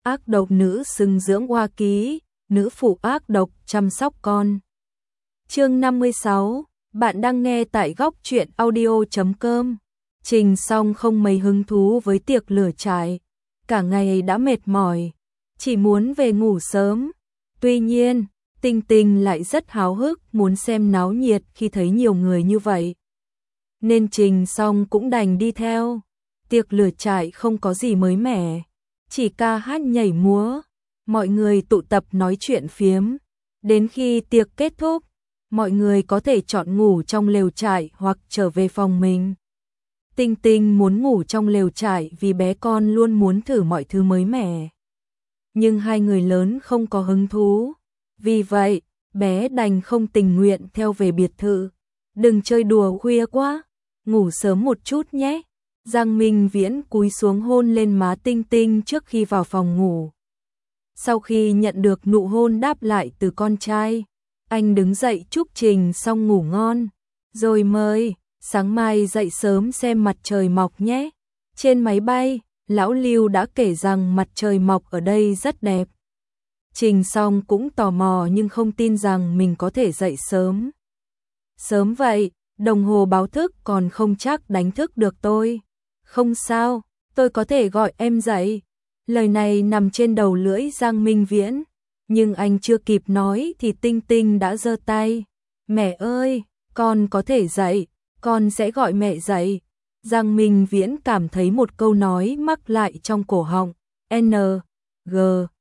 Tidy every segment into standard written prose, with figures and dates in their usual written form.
ác độc nữ xứng dưỡng oa ký, nữ phụ ác độc chăm sóc con. Chương 56, bạn đang nghe tại góc truyện audio.com. Trình Song không mấy hứng thú với tiệc lửa trại, cả ngày đã mệt mỏi, chỉ muốn về ngủ sớm. Tuy nhiên, Tinh Tinh lại rất háo hức muốn xem náo nhiệt khi thấy nhiều người như vậy. Nên Trình Song cũng đành đi theo. Tiệc lửa trại không có gì mới mẻ, chỉ ca hát nhảy múa, mọi người tụ tập nói chuyện phiếm. Đến khi tiệc kết thúc, mọi người có thể chọn ngủ trong lều trại hoặc trở về phòng mình. Tinh Tinh muốn ngủ trong lều trại vì bé con luôn muốn thử mọi thứ mới mẻ. Nhưng hai người lớn không có hứng thú. Vì vậy, bé đành không tình nguyện theo về biệt thự. Đừng chơi đùa khuya quá, ngủ sớm một chút nhé. Giang Minh Viễn cúi xuống hôn lên má Tinh Tinh trước khi vào phòng ngủ. Sau khi nhận được nụ hôn đáp lại từ con trai, anh đứng dậy chúc Trình Song ngủ ngon, rồi mời, sáng mai dậy sớm xem mặt trời mọc nhé. Trên máy bay, Lão Lưu đã kể rằng mặt trời mọc ở đây rất đẹp. Trình Song cũng tò mò nhưng không tin rằng mình có thể dậy sớm. Sớm vậy, đồng hồ báo thức còn không chắc đánh thức được tôi. Không sao, tôi có thể gọi em dậy. Lời này nằm trên đầu lưỡi Giang Minh Viễn, nhưng anh chưa kịp nói thì Tinh Tinh đã giơ tay. Mẹ ơi, con có thể dậy, con sẽ gọi mẹ dậy. Giang Minh Viễn cảm thấy một câu nói mắc lại trong cổ họng, N, G,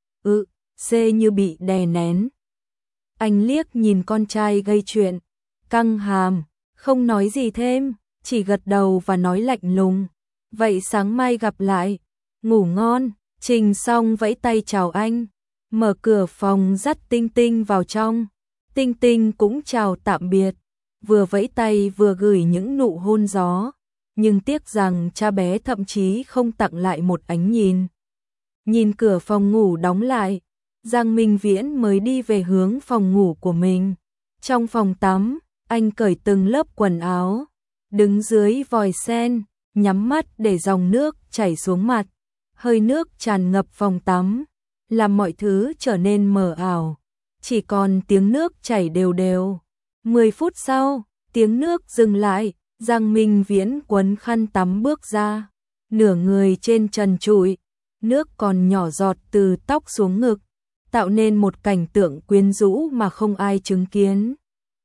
C như bị đè nén. Anh liếc nhìn con trai gây chuyện, căng hàm, không nói gì thêm, chỉ gật đầu và nói lạnh lùng. Vậy sáng mai gặp lại, ngủ ngon. Trình Song vẫy tay chào anh, mở cửa phòng dắt Tinh Tinh vào trong. Tinh Tinh cũng chào tạm biệt, vừa vẫy tay vừa gửi những nụ hôn gió, nhưng tiếc rằng cha bé thậm chí không tặng lại một ánh nhìn. Nhìn cửa phòng ngủ đóng lại, Giang Minh Viễn mới đi về hướng phòng ngủ của mình. Trong phòng tắm, anh cởi từng lớp quần áo, đứng dưới vòi sen, nhắm mắt để dòng nước chảy xuống mặt. Hơi nước tràn ngập phòng tắm, làm mọi thứ trở nên mờ ảo. Chỉ còn tiếng nước chảy đều đều. 10 phút sau, tiếng nước dừng lại, Giang Minh Viễn quấn khăn tắm bước ra. Nửa người trên trần trụi, nước còn nhỏ giọt từ tóc xuống ngực, tạo nên một cảnh tượng quyến rũ mà không ai chứng kiến.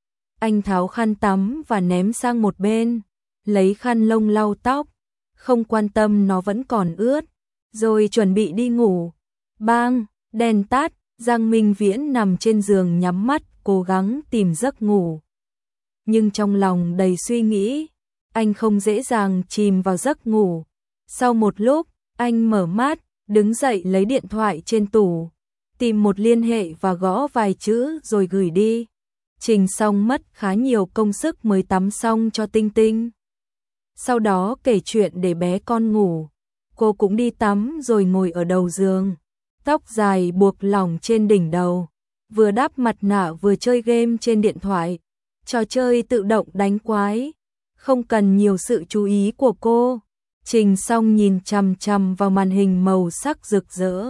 Anh tháo khăn tắm và ném sang một bên, lấy khăn lông lau tóc, không quan tâm nó vẫn còn ướt. Rồi chuẩn bị đi ngủ. Bang, đèn tắt, Giang Minh Viễn nằm trên giường nhắm mắt, cố gắng tìm giấc ngủ. Nhưng trong lòng đầy suy nghĩ, anh không dễ dàng chìm vào giấc ngủ. Sau một lúc, anh mở mắt, đứng dậy lấy điện thoại trên tủ, tìm một liên hệ và gõ vài chữ rồi gửi đi. Trình Song mất khá nhiều công sức mới tắm xong cho Tinh Tinh. Sau đó kể chuyện để bé con ngủ. Cô cũng đi tắm rồi ngồi ở đầu giường, tóc dài buộc lỏng trên đỉnh đầu, vừa đắp mặt nạ vừa chơi game trên điện thoại, trò chơi tự động đánh quái, không cần nhiều sự chú ý của cô. Trình Song nhìn chằm chằm vào màn hình màu sắc rực rỡ.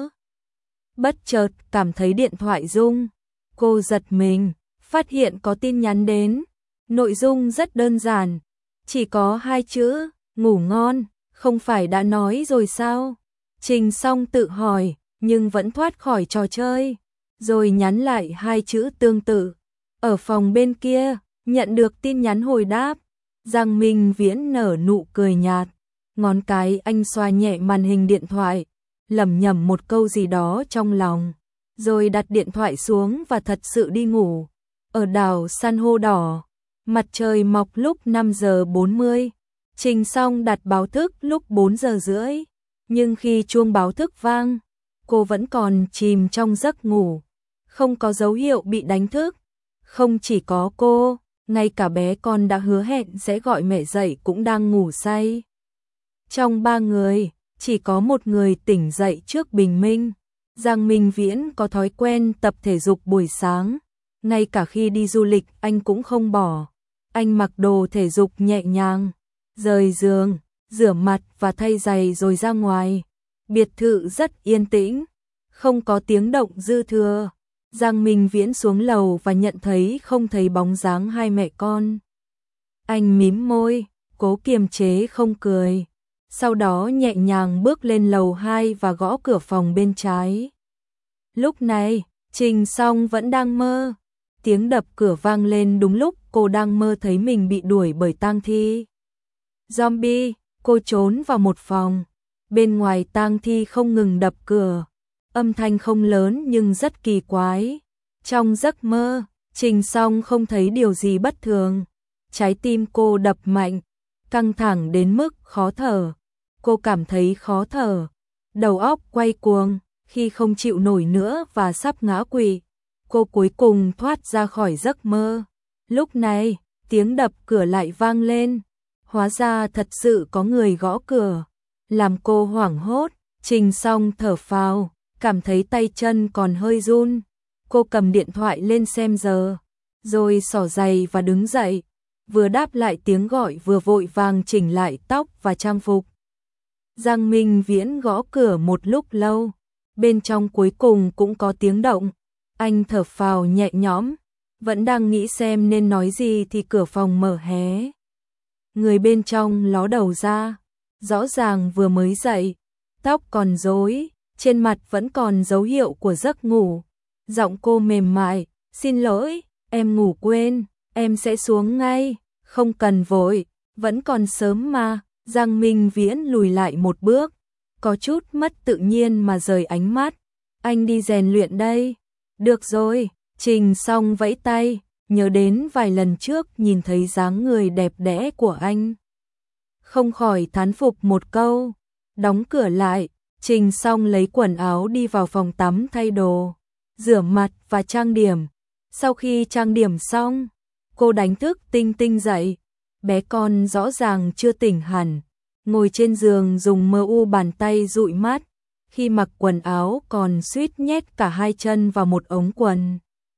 Bất chợt cảm thấy điện thoại rung, cô giật mình, phát hiện có tin nhắn đến, nội dung rất đơn giản, chỉ có 2 chữ, ngủ ngon. Không phải đã nói rồi sao? Trình Song tự hỏi, nhưng vẫn thoát khỏi trò chơi, rồi nhắn lại 2 chữ tương tự. Ở phòng bên kia, nhận được tin nhắn hồi đáp, Giang Minh Viễn nở nụ cười nhạt, ngón cái anh xoa nhẹ màn hình điện thoại, lẩm nhẩm một câu gì đó trong lòng, rồi đặt điện thoại xuống và thật sự đi ngủ. Ở đảo san hô đỏ, mặt trời mọc lúc 5 giờ 40. Trình Song đặt báo thức lúc 4 giờ rưỡi, nhưng khi chuông báo thức vang, cô vẫn còn chìm trong giấc ngủ, không có dấu hiệu bị đánh thức. Không chỉ có cô, ngay cả bé con đã hứa hẹn sẽ gọi mẹ dậy cũng đang ngủ say. Trong 3 người, chỉ có một người tỉnh dậy trước bình minh. Giang Minh Viễn có thói quen tập thể dục buổi sáng, ngay cả khi đi du lịch anh cũng không bỏ. Anh mặc đồ thể dục nhẹ nhàng, rời giường, rửa mặt và thay giày rồi ra ngoài. Biệt thự rất yên tĩnh, Không có tiếng động dư thừa. Giang Minh Viễn xuống lầu và nhận thấy không thấy bóng dáng hai mẹ con. Anh mím môi, cố kiềm chế không cười. Sau đó nhẹ nhàng bước lên lầu 2 và gõ cửa phòng bên trái. Lúc này, Trình Song vẫn đang mơ. Tiếng đập cửa vang lên đúng lúc cô đang mơ thấy mình bị đuổi bởi tang thi. Zombie, cô trốn vào một phòng. Bên ngoài tang thi không ngừng đập cửa. Âm thanh không lớn nhưng rất kỳ quái. Trong giấc mơ, Trình Song không thấy điều gì bất thường. Trái tim cô đập mạnh, căng thẳng đến mức khó thở. Cô cảm thấy khó thở, đầu óc quay cuồng, khi không chịu nổi nữa và sắp ngã quỵ. Cô cuối cùng thoát ra khỏi giấc mơ. Lúc này, tiếng đập cửa lại vang lên. Hóa ra thật sự có người gõ cửa. Làm cô hoảng hốt, Trình Song thở phào, cảm thấy tay chân còn hơi run. Cô cầm điện thoại lên xem giờ, rồi xỏ giày và đứng dậy. Vừa đáp lại tiếng gọi vừa vội vàng chỉnh lại tóc và trang phục. Giang Minh Viễn gõ cửa một lúc lâu. Bên trong cuối cùng cũng có tiếng động. Anh thở phào nhẹ nhõm, vẫn đang nghĩ xem nên nói gì thì cửa phòng mở hé. Người bên trong ló đầu ra, rõ ràng vừa mới dậy, tóc còn rối, trên mặt vẫn còn dấu hiệu của giấc ngủ. Giọng cô mềm mại, "Xin lỗi, em ngủ quên, em sẽ xuống ngay, không cần vội, vẫn còn sớm mà." Giang Minh Viễn lùi lại một bước, có chút mất tự nhiên mà rời ánh mắt. "Anh đi rèn luyện đây." "Được rồi." Trình Song vẫy tay, nhớ đến vài lần trước nhìn thấy dáng người đẹp đẽ của anh. Không khỏi thán phục một câu. Đóng cửa lại, Trình Song lấy quần áo đi vào phòng tắm thay đồ, rửa mặt và trang điểm. Sau khi trang điểm xong, cô đánh thức Tinh Tinh dậy. Bé con rõ ràng chưa tỉnh hẳn, ngồi trên giường dùng bàn tay dụi mắt. Khi mặc quần áo còn suýt nhét cả hai chân vào một ống quần.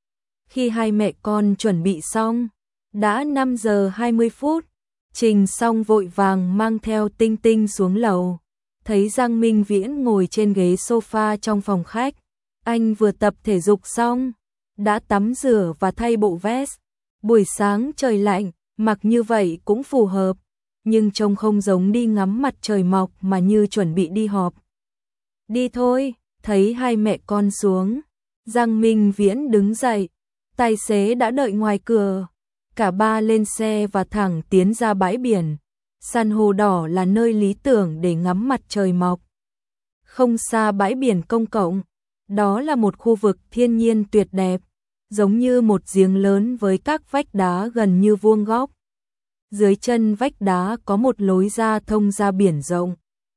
Khi hai mẹ con chuẩn bị xong, đã 5 giờ 20 phút, Trình Song vội vàng mang theo Tinh Tinh xuống lầu. Thấy Giang Minh Viễn ngồi trên ghế sofa trong phòng khách. Anh vừa tập thể dục xong, đã tắm rửa và thay bộ vest. Buổi sáng trời lạnh, mặc như vậy cũng phù hợp, nhưng trông không giống đi ngắm mặt trời mọc mà như chuẩn bị đi họp. "Đi thôi." Thấy hai mẹ con xuống, Giang Minh Viễn đứng dậy. Tài xế đã đợi ngoài cửa. Cả ba lên xe và thẳng tiến ra bãi biển. San hô đỏ là nơi lý tưởng để ngắm mặt trời mọc. Không xa bãi biển công cộng, đó là một khu vực thiên nhiên tuyệt đẹp, giống như một giếng lớn với các vách đá gần như vuông góc. Dưới chân vách đá có một lối ra thông ra biển rộng.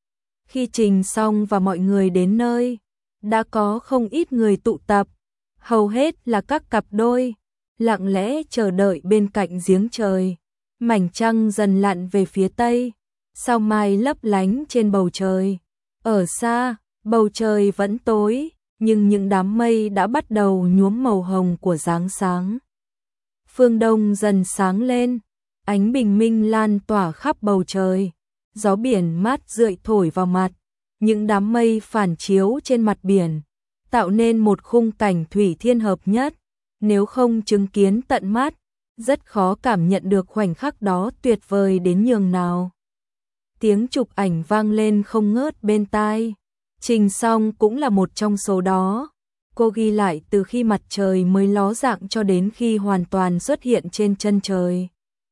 Khi Trình Song và mọi người đến nơi, đã có không ít người tụ tập, hầu hết là các cặp đôi, lặng lẽ chờ đợi bên cạnh giếng trời. Mảnh trăng dần lặn về phía tây, sao mai lấp lánh trên bầu trời. Ở xa, bầu trời vẫn tối, nhưng những đám mây đã bắt đầu nhuốm màu hồng của giáng sáng. Phương đông dần sáng lên, ánh bình minh lan tỏa khắp bầu trời. Gió biển mát rượi thổi vào mặt, những đám mây phản chiếu trên mặt biển, tạo nên một khung cảnh thủy thiên hợp nhất. Nếu không chứng kiến tận mắt, rất khó cảm nhận được khoảnh khắc đó tuyệt vời đến nhường nào. Tiếng chụp ảnh vang lên không ngớt bên tai. Trình Song cũng là một trong số đó. Cô ghi lại từ khi mặt trời mới ló dạng cho đến khi hoàn toàn xuất hiện trên chân trời.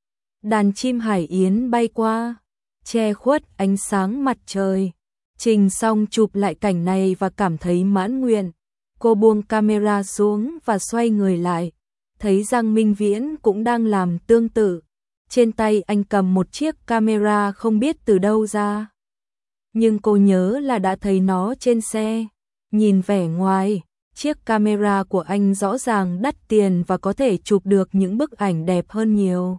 Đàn chim hải yến bay qua, che khuất ánh sáng mặt trời. Trình Song chụp lại cảnh này và cảm thấy mãn nguyện. Cô buông camera xuống và xoay người lại. Thấy Giang Minh Viễn cũng đang làm tương tự. Trên tay anh cầm một chiếc camera không biết từ đâu ra. Nhưng cô nhớ là đã thấy nó trên xe. Nhìn vẻ ngoài, chiếc camera của anh rõ ràng đắt tiền và có thể chụp được những bức ảnh đẹp hơn nhiều.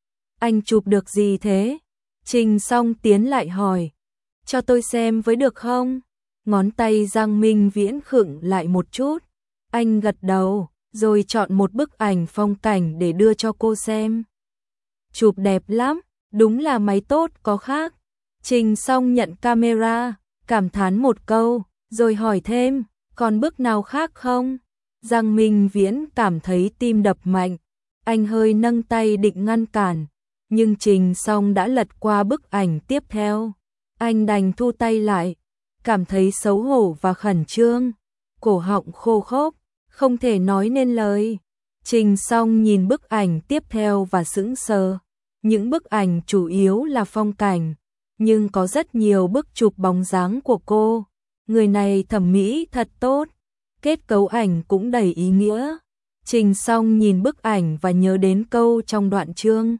Anh chụp được gì thế? Trình Song tiến lại hỏi. Cho tôi xem với được không? Ngón tay Giang Minh Viễn khựng lại một chút. Anh gật đầu, rồi chọn một bức ảnh phong cảnh để đưa cho cô xem. Chụp đẹp lắm, đúng là máy tốt có khác. Trình Song nhận camera, cảm thán một câu, rồi hỏi thêm, Còn bước nào khác không? Giang Minh Viễn cảm thấy tim đập mạnh, anh hơi nâng tay định ngăn cản, nhưng Trình Song đã lật qua bức ảnh tiếp theo. Anh đành thu tay lại, cảm thấy xấu hổ và khẩn trương, cổ họng khô khốc, không thể nói nên lời. Trình Song nhìn bức ảnh tiếp theo và sững sờ. Những bức ảnh chủ yếu là phong cảnh, nhưng có rất nhiều bức chụp bóng dáng của cô. Người này thẩm mỹ thật tốt, kết cấu ảnh cũng đầy ý nghĩa. Trình Song nhìn bức ảnh và nhớ đến câu trong đoạn chương.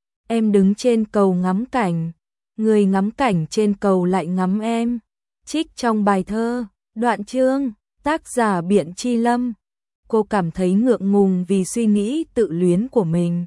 Em đứng trên cầu ngắm cảnh, người ngắm cảnh trên cầu lại ngắm em. Trích trong bài thơ, đoạn chương, tác giả Biện Chi Lâm. Cô cảm thấy ngượng ngùng vì suy nghĩ tự luyến của mình.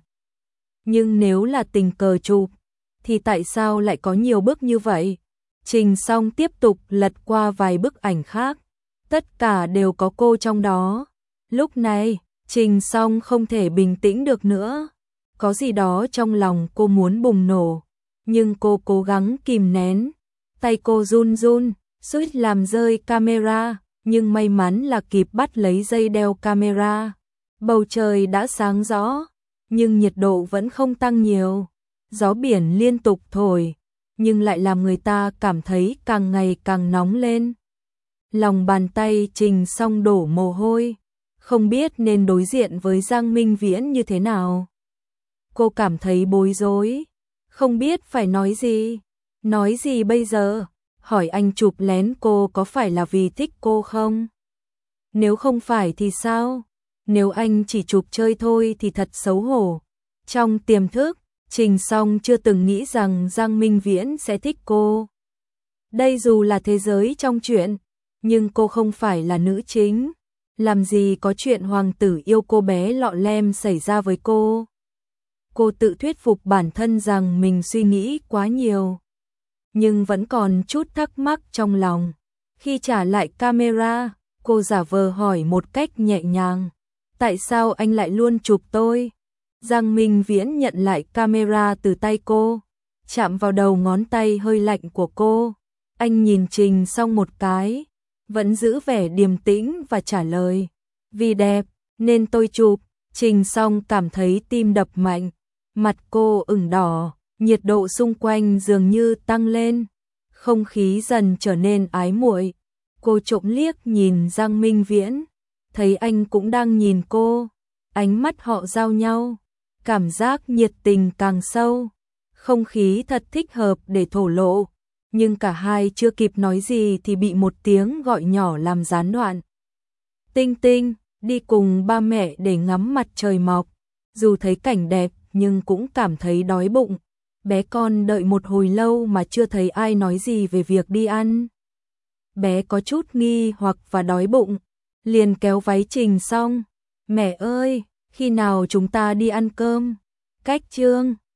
Nhưng nếu là tình cờ chụp, thì tại sao lại có nhiều bức như vậy? Trình Song tiếp tục lật qua vài bức ảnh khác. Tất cả đều có cô trong đó. Lúc này, Trình Song không thể bình tĩnh được nữa. Có gì đó trong lòng cô muốn bùng nổ. Nhưng cô cố gắng kìm nén. Tay cô run run, suýt làm rơi camera. Nhưng may mắn là kịp bắt lấy dây đeo camera. Bầu trời đã sáng rõ, nhưng nhiệt độ vẫn không tăng nhiều. Gió biển liên tục thổi, nhưng lại làm người ta cảm thấy càng ngày càng nóng lên. Lòng bàn tay Trình Song đổ mồ hôi, không biết nên đối diện với Giang Minh Viễn như thế nào. Cô cảm thấy bối rối, không biết phải nói gì. Nói gì bây giờ? Hỏi anh chụp lén cô có phải là vì thích cô không? Nếu không phải thì sao? Nếu anh chỉ chụp chơi thôi thì thật xấu hổ. Trong tiềm thức, Trình Song chưa từng nghĩ rằng Giang Minh Viễn sẽ thích cô. Đây dù là thế giới trong truyện, nhưng cô không phải là nữ chính. Làm gì có chuyện hoàng tử yêu cô bé lọ lem xảy ra với cô. Cô tự thuyết phục bản thân rằng mình suy nghĩ quá nhiều. Nhưng vẫn còn chút thắc mắc trong lòng. Khi trả lại camera, cô giả vờ hỏi một cách nhẹ nhàng. Tại sao anh lại luôn chụp tôi? Giang Minh Viễn nhận lại camera từ tay cô, chạm vào đầu ngón tay hơi lạnh của cô. Anh nhìn Trình Song một cái, vẫn giữ vẻ điềm tĩnh và trả lời. Vì đẹp, nên tôi chụp. Trình Song cảm thấy tim đập mạnh, mặt cô ửng đỏ, nhiệt độ xung quanh dường như tăng lên. Không khí dần trở nên ái muội. Cô trộm liếc nhìn Giang Minh Viễn, thấy anh cũng đang nhìn cô. Ánh mắt họ giao nhau, cảm giác nhiệt tình càng sâu. Không khí thật thích hợp để thổ lộ. Nhưng cả hai chưa kịp nói gì thì bị một tiếng gọi nhỏ làm gián đoạn. Tinh Tinh, đi cùng ba mẹ để ngắm mặt trời mọc. Dù thấy cảnh đẹp nhưng cũng cảm thấy đói bụng. Bé con đợi một hồi lâu mà chưa thấy ai nói gì về việc đi ăn. Bé có chút nghi hoặc và đói bụng, liền kéo váy Trình Song. Mẹ ơi, khi nào chúng ta đi ăn cơm? Cách chương